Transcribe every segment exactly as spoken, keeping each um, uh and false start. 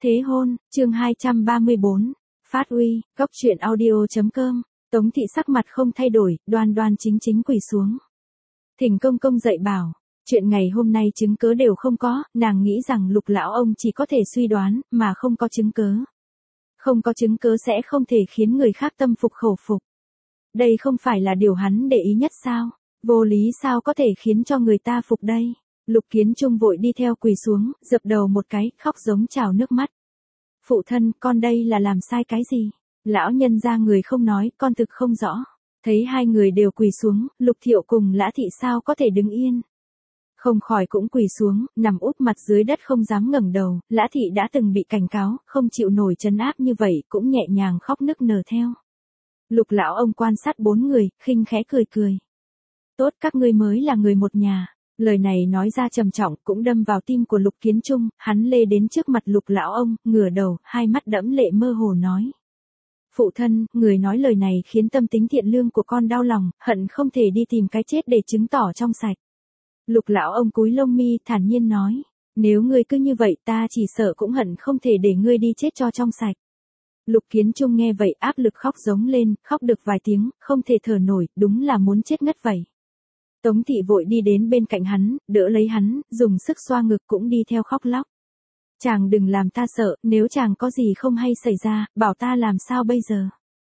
Thế hôn, chương hai trăm ba mươi bốn, phát uy, góc truyện audio.com, Tống thị sắc mặt không thay đổi, đoan đoan chính chính quỳ xuống. Thỉnh công công dạy bảo, chuyện ngày hôm nay chứng cớ đều không có, nàng nghĩ rằng Lục lão ông chỉ có thể suy đoán, mà không có chứng cớ. Không có chứng cớ sẽ không thể khiến người khác tâm phục khẩu phục. Đây không phải là điều hắn để ý nhất sao? Vô lý sao có thể khiến cho người ta phục đây? Lục Kiến Trung vội đi theo quỳ xuống, dập đầu một cái, khóc giống trào nước mắt. Phụ thân, con đây là làm sai cái gì? Lão nhân ra người không nói, con thực không rõ. Thấy hai người đều quỳ xuống, Lục Thiệu cùng Lã Thị sao có thể đứng yên. Không khỏi cũng quỳ xuống, nằm úp mặt dưới đất không dám ngẩng đầu. Lã Thị đã từng bị cảnh cáo, không chịu nổi trấn áp như vậy, cũng nhẹ nhàng khóc nức nở theo. Lục lão ông quan sát bốn người, khinh khẽ cười cười. Tốt, các ngươi mới là người một nhà. Lời này nói ra trầm trọng, cũng đâm vào tim của Lục Kiến Trung, hắn lê đến trước mặt Lục lão ông, ngửa đầu, hai mắt đẫm lệ mơ hồ nói. Phụ thân, người nói lời này khiến tâm tính thiện lương của con đau lòng, hận không thể đi tìm cái chết để chứng tỏ trong sạch. Lục lão ông cúi lông mi, thản nhiên nói, nếu ngươi cứ như vậy ta chỉ sợ cũng hận không thể để ngươi đi chết cho trong sạch. Lục Kiến Trung nghe vậy áp lực khóc giống lên, khóc được vài tiếng, không thể thở nổi, đúng là muốn chết ngất vậy. Tống thị vội đi đến bên cạnh hắn, đỡ lấy hắn, dùng sức xoa ngực cũng đi theo khóc lóc. Chàng đừng làm ta sợ, nếu chàng có gì không hay xảy ra, bảo ta làm sao bây giờ.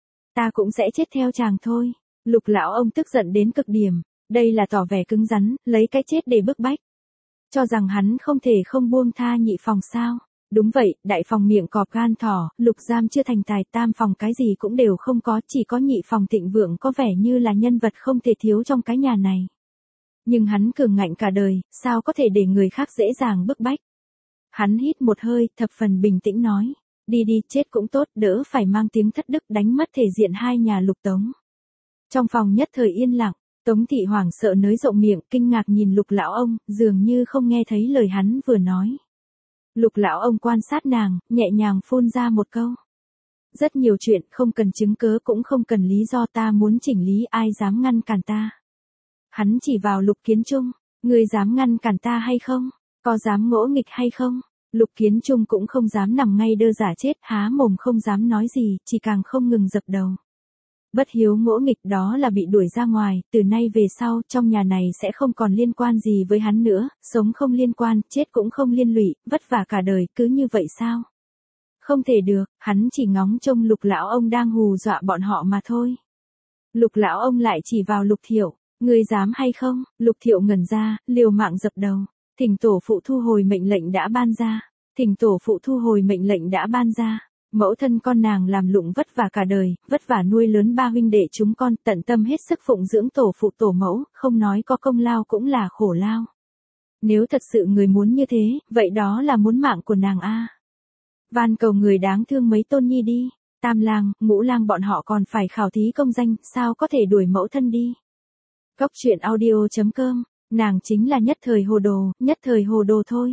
Ta cũng sẽ chết theo chàng thôi. Lục lão ông tức giận đến cực điểm, đây là tỏ vẻ cứng rắn, lấy cái chết để bức bách. Cho rằng hắn không thể không buông tha nhị phòng sao. Đúng vậy, đại phòng miệng cọp gan thỏ, lục giam chưa thành tài, tam phòng cái gì cũng đều không có, chỉ có nhị phòng thịnh vượng có vẻ như là nhân vật không thể thiếu trong cái nhà này. Nhưng hắn cường ngạnh cả đời, sao có thể để người khác dễ dàng bức bách. Hắn hít một hơi, thập phần bình tĩnh nói, đi đi, chết cũng tốt, đỡ phải mang tiếng thất đức đánh mất thể diện hai nhà Lục Tống. Trong phòng nhất thời yên lặng, Tống thị hoảng sợ nới rộng miệng, kinh ngạc nhìn Lục lão ông, dường như không nghe thấy lời hắn vừa nói. Lục lão ông quan sát nàng, nhẹ nhàng phun ra một câu. Rất nhiều chuyện không cần chứng cớ cũng không cần lý do, ta muốn chỉnh lý, ai dám ngăn cản ta. Hắn chỉ vào Lục Kiến Trung, ngươi dám ngăn cản ta hay không? Có dám ngỗ nghịch hay không? Lục Kiến Trung cũng không dám nằm ngay đơ giả chết, há mồm không dám nói gì, chỉ càng không ngừng dập đầu. Bất hiếu ngỗ nghịch đó là bị đuổi ra ngoài, từ nay về sau, trong nhà này sẽ không còn liên quan gì với hắn nữa, sống không liên quan, chết cũng không liên lụy, vất vả cả đời, cứ như vậy sao? Không thể được, hắn chỉ ngóng trông Lục lão ông đang hù dọa bọn họ mà thôi. Lục lão ông lại chỉ vào Lục Thiệu, ngươi dám hay không? Lục Thiệu ngẩn ra, liều mạng dập đầu. Thỉnh tổ phụ thu hồi mệnh lệnh đã ban ra. Thỉnh tổ phụ thu hồi mệnh lệnh đã ban ra. Mẫu thân con nàng làm lụng vất vả cả đời, vất vả nuôi lớn ba huynh đệ chúng con, tận tâm hết sức phụng dưỡng tổ phụ tổ mẫu, không nói có công lao cũng là khổ lao. Nếu thật sự người muốn như thế, vậy đó là muốn mạng của nàng a. Van cầu người đáng thương mấy tôn nhi đi. Tam lang, ngũ lang bọn họ còn phải khảo thí công danh, sao có thể đuổi mẫu thân đi. Góc truyện audio.com, nàng chính là nhất thời hồ đồ, nhất thời hồ đồ thôi.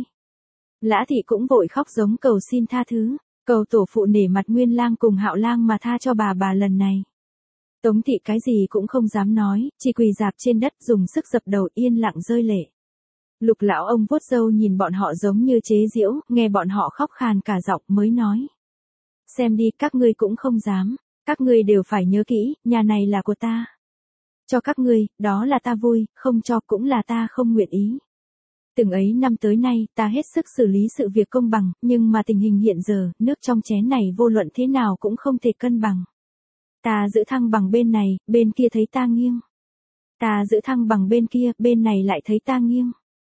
Lã Thị cũng vội khóc giống cầu xin tha thứ, cầu tổ phụ nể mặt Nguyên lang cùng Hạo lang mà tha cho bà bà lần này. Tống Thị cái gì cũng không dám nói, chỉ quỳ dạp trên đất dùng sức dập đầu yên lặng rơi lệ. Lục lão ông vuốt râu nhìn bọn họ giống như chế giễu, nghe bọn họ khóc khàn cả giọng mới nói. Xem đi, các ngươi cũng không dám, các ngươi đều phải nhớ kỹ, nhà này là của ta. Cho các ngươi, đó là ta vui, không cho cũng là ta không nguyện ý. Từng ấy năm tới nay, ta hết sức xử lý sự việc công bằng, nhưng mà tình hình hiện giờ, nước trong chén này vô luận thế nào cũng không thể cân bằng. Ta giữ thăng bằng bên này, bên kia thấy ta nghiêng. Ta giữ thăng bằng bên kia, bên này lại thấy ta nghiêng.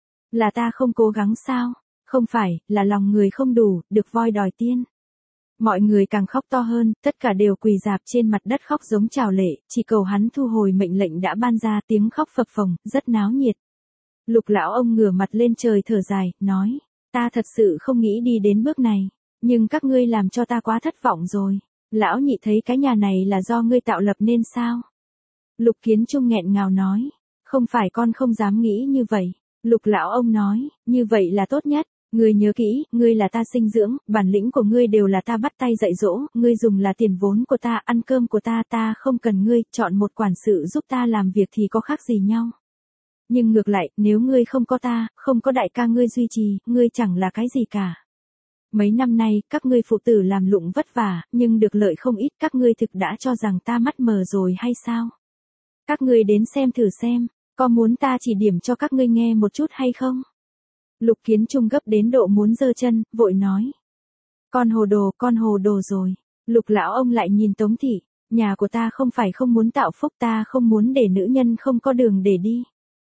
Là ta không cố gắng sao? Không phải, là lòng người không đủ, được voi đòi tiên. Mọi người càng khóc to hơn, tất cả đều quỳ dạp trên mặt đất khóc giống trào lệ, chỉ cầu hắn thu hồi mệnh lệnh đã ban ra, tiếng khóc phập phồng, rất náo nhiệt. Lục lão ông ngửa mặt lên trời thở dài, nói, ta thật sự không nghĩ đi đến bước này, nhưng các ngươi làm cho ta quá thất vọng rồi. Lão nhị thấy cái nhà này là do ngươi tạo lập nên sao? Lục Kiến Trung nghẹn ngào nói, không phải con không dám nghĩ như vậy. Lục lão ông nói, như vậy là tốt nhất. Ngươi nhớ kỹ, ngươi là ta sinh dưỡng, bản lĩnh của ngươi đều là ta bắt tay dạy dỗ, ngươi dùng là tiền vốn của ta, ăn cơm của ta, ta không cần ngươi, chọn một quản sự giúp ta làm việc thì có khác gì nhau. Nhưng ngược lại, nếu ngươi không có ta, không có đại ca ngươi duy trì, ngươi chẳng là cái gì cả. Mấy năm nay, các ngươi phụ tử làm lụng vất vả, nhưng được lợi không ít, các ngươi thực đã cho rằng ta mắt mờ rồi hay sao? Các ngươi đến xem thử xem, có muốn ta chỉ điểm cho các ngươi nghe một chút hay không? Lục Kiến Trung gấp đến độ muốn giơ chân, vội nói. Con hồ đồ, con hồ đồ rồi. Lục lão ông lại nhìn Tống thị, nhà của ta không phải không muốn tạo phúc, ta không muốn để nữ nhân không có đường để đi.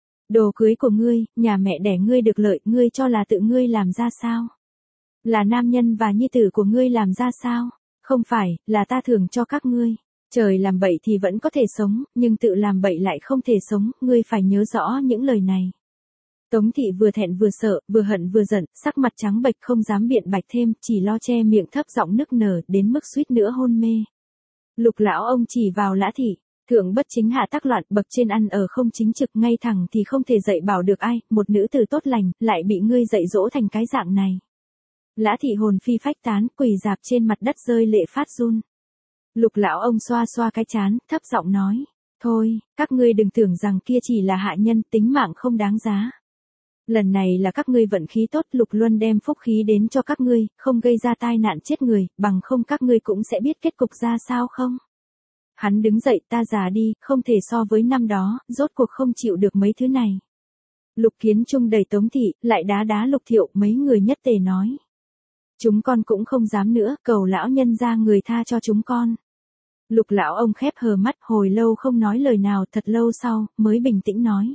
Đồ cưới của ngươi, nhà mẹ đẻ ngươi được lợi, ngươi cho là tự ngươi làm ra sao? Là nam nhân và nhi tử của ngươi làm ra sao? Không phải, là ta thưởng cho các ngươi. Trời làm bậy thì vẫn có thể sống, nhưng tự làm bậy lại không thể sống, ngươi phải nhớ rõ những lời này. Tống thị vừa thẹn vừa sợ, vừa hận vừa giận, sắc mặt trắng bệch không dám biện bạch thêm, chỉ lo che miệng thấp giọng nức nở, đến mức suýt nữa hôn mê. Lục lão ông chỉ vào Lã thị, thượng bất chính hạ tắc loạn, bậc trên ăn ở không chính trực, ngay thẳng thì không thể dạy bảo được ai, một nữ tử tốt lành, lại bị ngươi dạy dỗ thành cái dạng này. Lã thị hồn phi phách tán, quỳ rạp trên mặt đất rơi lệ phát run. Lục lão ông xoa xoa cái trán, thấp giọng nói, thôi, các ngươi đừng tưởng rằng kia chỉ là hạ nhân, tính mạng không đáng giá. Lần này là các ngươi vận khí tốt, Lục Luân đem phúc khí đến cho các ngươi, không gây ra tai nạn chết người, bằng không các ngươi cũng sẽ biết kết cục ra sao không? Hắn đứng dậy, ta già đi, không thể so với năm đó, rốt cuộc không chịu được mấy thứ này. Lục Kiến Trung đẩy Tống thị, lại đá đá Lục Thiệu, mấy người nhất tề nói. Chúng con cũng không dám nữa, cầu lão nhân ra người tha cho chúng con. Lục lão ông khép hờ mắt, hồi lâu không nói lời nào, thật lâu sau, mới bình tĩnh nói.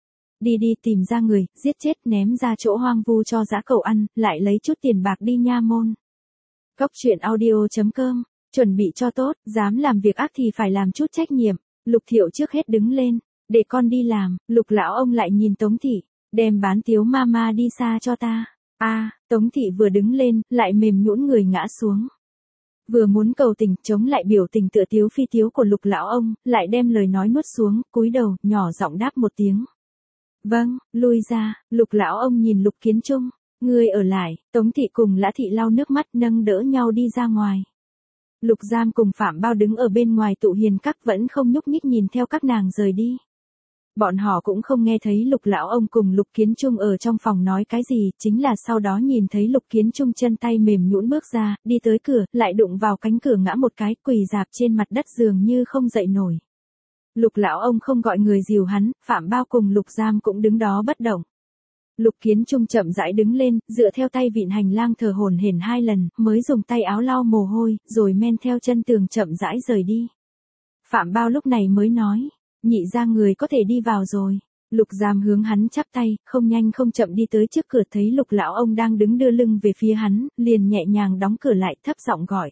Đi đi tìm ra người, giết chết, ném ra chỗ hoang vu cho dã cẩu ăn, lại lấy chút tiền bạc đi nha môn. Cốc truyện audio chấm com, chuẩn bị cho tốt, dám làm việc ác thì phải làm chút trách nhiệm. Lục Thiệu trước hết đứng lên, để con đi làm. Lục lão ông lại nhìn Tống thị, đem bán tiếu ma ma đi xa cho ta. A, à, Tống thị vừa đứng lên, lại mềm nhũn người ngã xuống. Vừa muốn cầu tình, chống lại biểu tình tựa tiếu phi tiếu của Lục lão ông, lại đem lời nói nuốt xuống, cúi đầu, nhỏ giọng đáp một tiếng. Vâng, lui ra. Lục lão ông nhìn Lục Kiến Trung, ngươi ở lại. Tống thị cùng Lã thị lau nước mắt, nâng đỡ nhau đi ra ngoài. Lục Giam cùng Phạm Bao đứng ở bên ngoài tụ hiền các, vẫn không nhúc nhích nhìn theo các nàng rời đi. Bọn họ cũng không nghe thấy Lục lão ông cùng Lục Kiến Trung ở trong phòng nói cái gì, chính là sau đó nhìn thấy Lục Kiến Trung chân tay mềm nhũn bước ra, đi tới cửa, lại đụng vào cánh cửa ngã một cái, quỳ rạp trên mặt đất dường như không dậy nổi. Lục lão ông không gọi người dìu hắn, Phạm Bao cùng Lục Giam cũng đứng đó bất động. Lục Kiến Trung chậm rãi đứng lên, dựa theo tay vịn hành lang thở hổn hển hai lần, mới dùng tay áo lau mồ hôi, rồi men theo chân tường chậm rãi rời đi. Phạm Bao lúc này mới nói, nhị ra người có thể đi vào rồi. Lục Giam hướng hắn chắp tay, không nhanh không chậm đi tới trước cửa, thấy Lục lão ông đang đứng đưa lưng về phía hắn, liền nhẹ nhàng đóng cửa lại, thấp giọng gọi.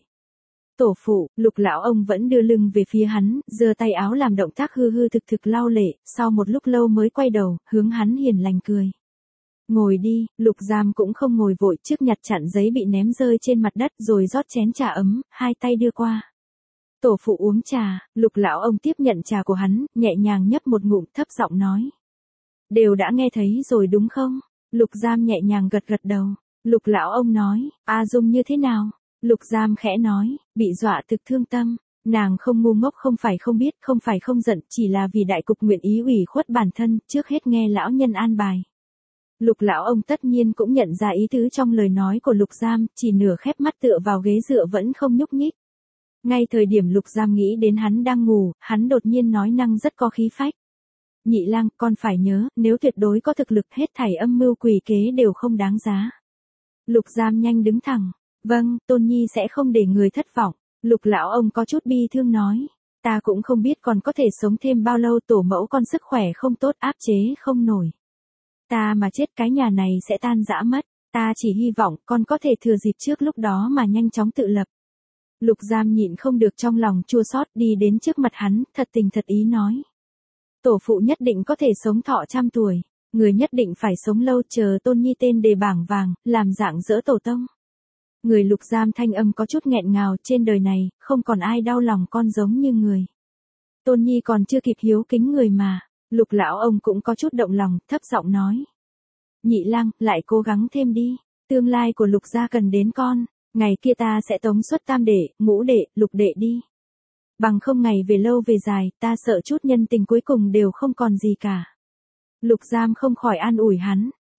Tổ phụ. Lục lão ông vẫn đưa lưng về phía hắn, giơ tay áo làm động tác hư hư thực thực lau lệ, sau một lúc lâu mới quay đầu, hướng hắn hiền lành cười. Ngồi đi. Lục Giam cũng không ngồi vội, trước nhặt chặn giấy bị ném rơi trên mặt đất, rồi rót chén trà ấm, hai tay đưa qua. Tổ phụ uống trà. Lục lão ông tiếp nhận trà của hắn, nhẹ nhàng nhấp một ngụm, thấp giọng nói. Đều đã nghe thấy rồi đúng không? Lục Giam nhẹ nhàng gật gật đầu. Lục lão ông nói, A Dung như thế nào? Lục Giam khẽ nói, bị dọa thực thương tâm. Nàng không ngu ngốc, không phải không biết, không phải không giận, chỉ là vì đại cục nguyện ý ủy khuất bản thân, trước hết nghe lão nhân an bài. Lục lão ông tất nhiên cũng nhận ra ý tứ trong lời nói của Lục Giam, chỉ nửa khép mắt tựa vào ghế dựa vẫn không nhúc nhích. Ngay thời điểm Lục Giam nghĩ đến hắn đang ngủ, hắn đột nhiên nói năng rất có khí phách. Nhị lang, con phải nhớ, nếu tuyệt đối có thực lực, hết thảy âm mưu quỷ kế đều không đáng giá. Lục Giam nhanh đứng thẳng. Vâng, Tôn Nhi sẽ không để người thất vọng. Lục lão ông có chút bi thương nói. Ta cũng không biết còn có thể sống thêm bao lâu, tổ mẫu con sức khỏe không tốt, áp chế không nổi. Ta mà chết cái nhà này sẽ tan rã mất. Ta chỉ hy vọng con có thể thừa dịp trước lúc đó mà nhanh chóng tự lập. Lục Giam nhịn không được trong lòng chua xót, đi đến trước mặt hắn, thật tình thật ý nói. Tổ phụ nhất định có thể sống thọ trăm tuổi. Người nhất định phải sống lâu, chờ Tôn Nhi tên đề bảng vàng, làm dạng dỡ tổ tông. Người Lục Giam thanh âm có chút nghẹn ngào, trên đời này, không còn ai đau lòng con giống như người. Tôn Nhi còn chưa kịp hiếu kính người mà. Lục lão ông cũng có chút động lòng, thấp giọng nói. Nhị lang, lại cố gắng thêm đi. Tương lai của Lục gia cần đến con. Ngày kia ta sẽ tống xuất tam đệ, ngũ đệ, lục đệ đi. Bằng không ngày về lâu về dài, ta sợ chút nhân tình cuối cùng đều không còn gì cả. Lục Giam không khỏi an ủi hắn.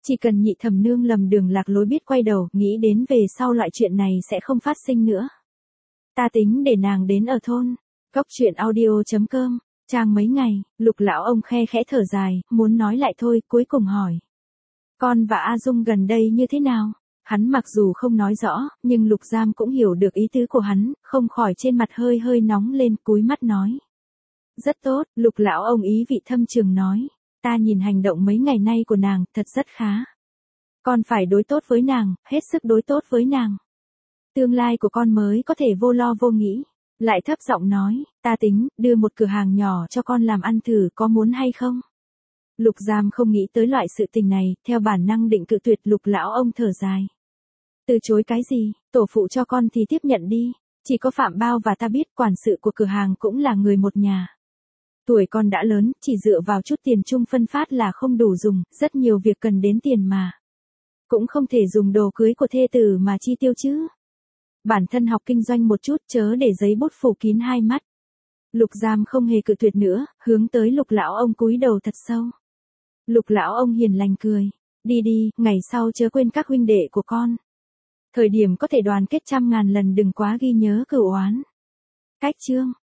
Chỉ cần Nhị Thẩm Nương lầm đường lạc lối biết quay đầu, nghĩ đến về sau loại chuyện này sẽ không phát sinh nữa. Ta tính để nàng đến ở thôn. Cốc truyện audio chấm com, trang mấy ngày, Lục lão ông khe khẽ thở dài, muốn nói lại thôi, cuối cùng hỏi. Con và A Dung gần đây như thế nào? Hắn mặc dù không nói rõ, nhưng Lục Giam cũng hiểu được ý tứ của hắn, không khỏi trên mặt hơi hơi nóng lên, cúi mắt nói. Rất tốt, Lục lão ông ý vị thâm trường nói. Ta nhìn hành động mấy ngày nay của nàng, thật rất khá. Con phải đối tốt với nàng, hết sức đối tốt với nàng. Tương lai của con mới có thể vô lo vô nghĩ. Lại thấp giọng nói, ta tính, đưa một cửa hàng nhỏ cho con làm ăn thử, có muốn hay không? Lục Giam không nghĩ tới loại sự tình này, theo bản năng định cự tuyệt. Lục lão ông thở dài. Từ chối cái gì, tổ phụ cho con thì tiếp nhận đi. Chỉ có Phạm Bao và ta biết quản sự của cửa hàng cũng là người một nhà. Tuổi con đã lớn, chỉ dựa vào chút tiền chung phân phát là không đủ dùng, rất nhiều việc cần đến tiền mà. Cũng không thể dùng đồ cưới của thê tử mà chi tiêu chứ. Bản thân học kinh doanh một chút, chớ để giấy bút phủ kín hai mắt. Lục Giam không hề cự tuyệt nữa, hướng tới Lục lão ông cúi đầu thật sâu. Lục lão ông hiền lành cười. Đi đi, ngày sau chớ quên các huynh đệ của con. Thời điểm có thể đoàn kết trăm ngàn lần đừng quá ghi nhớ cửu oán. Cách chương.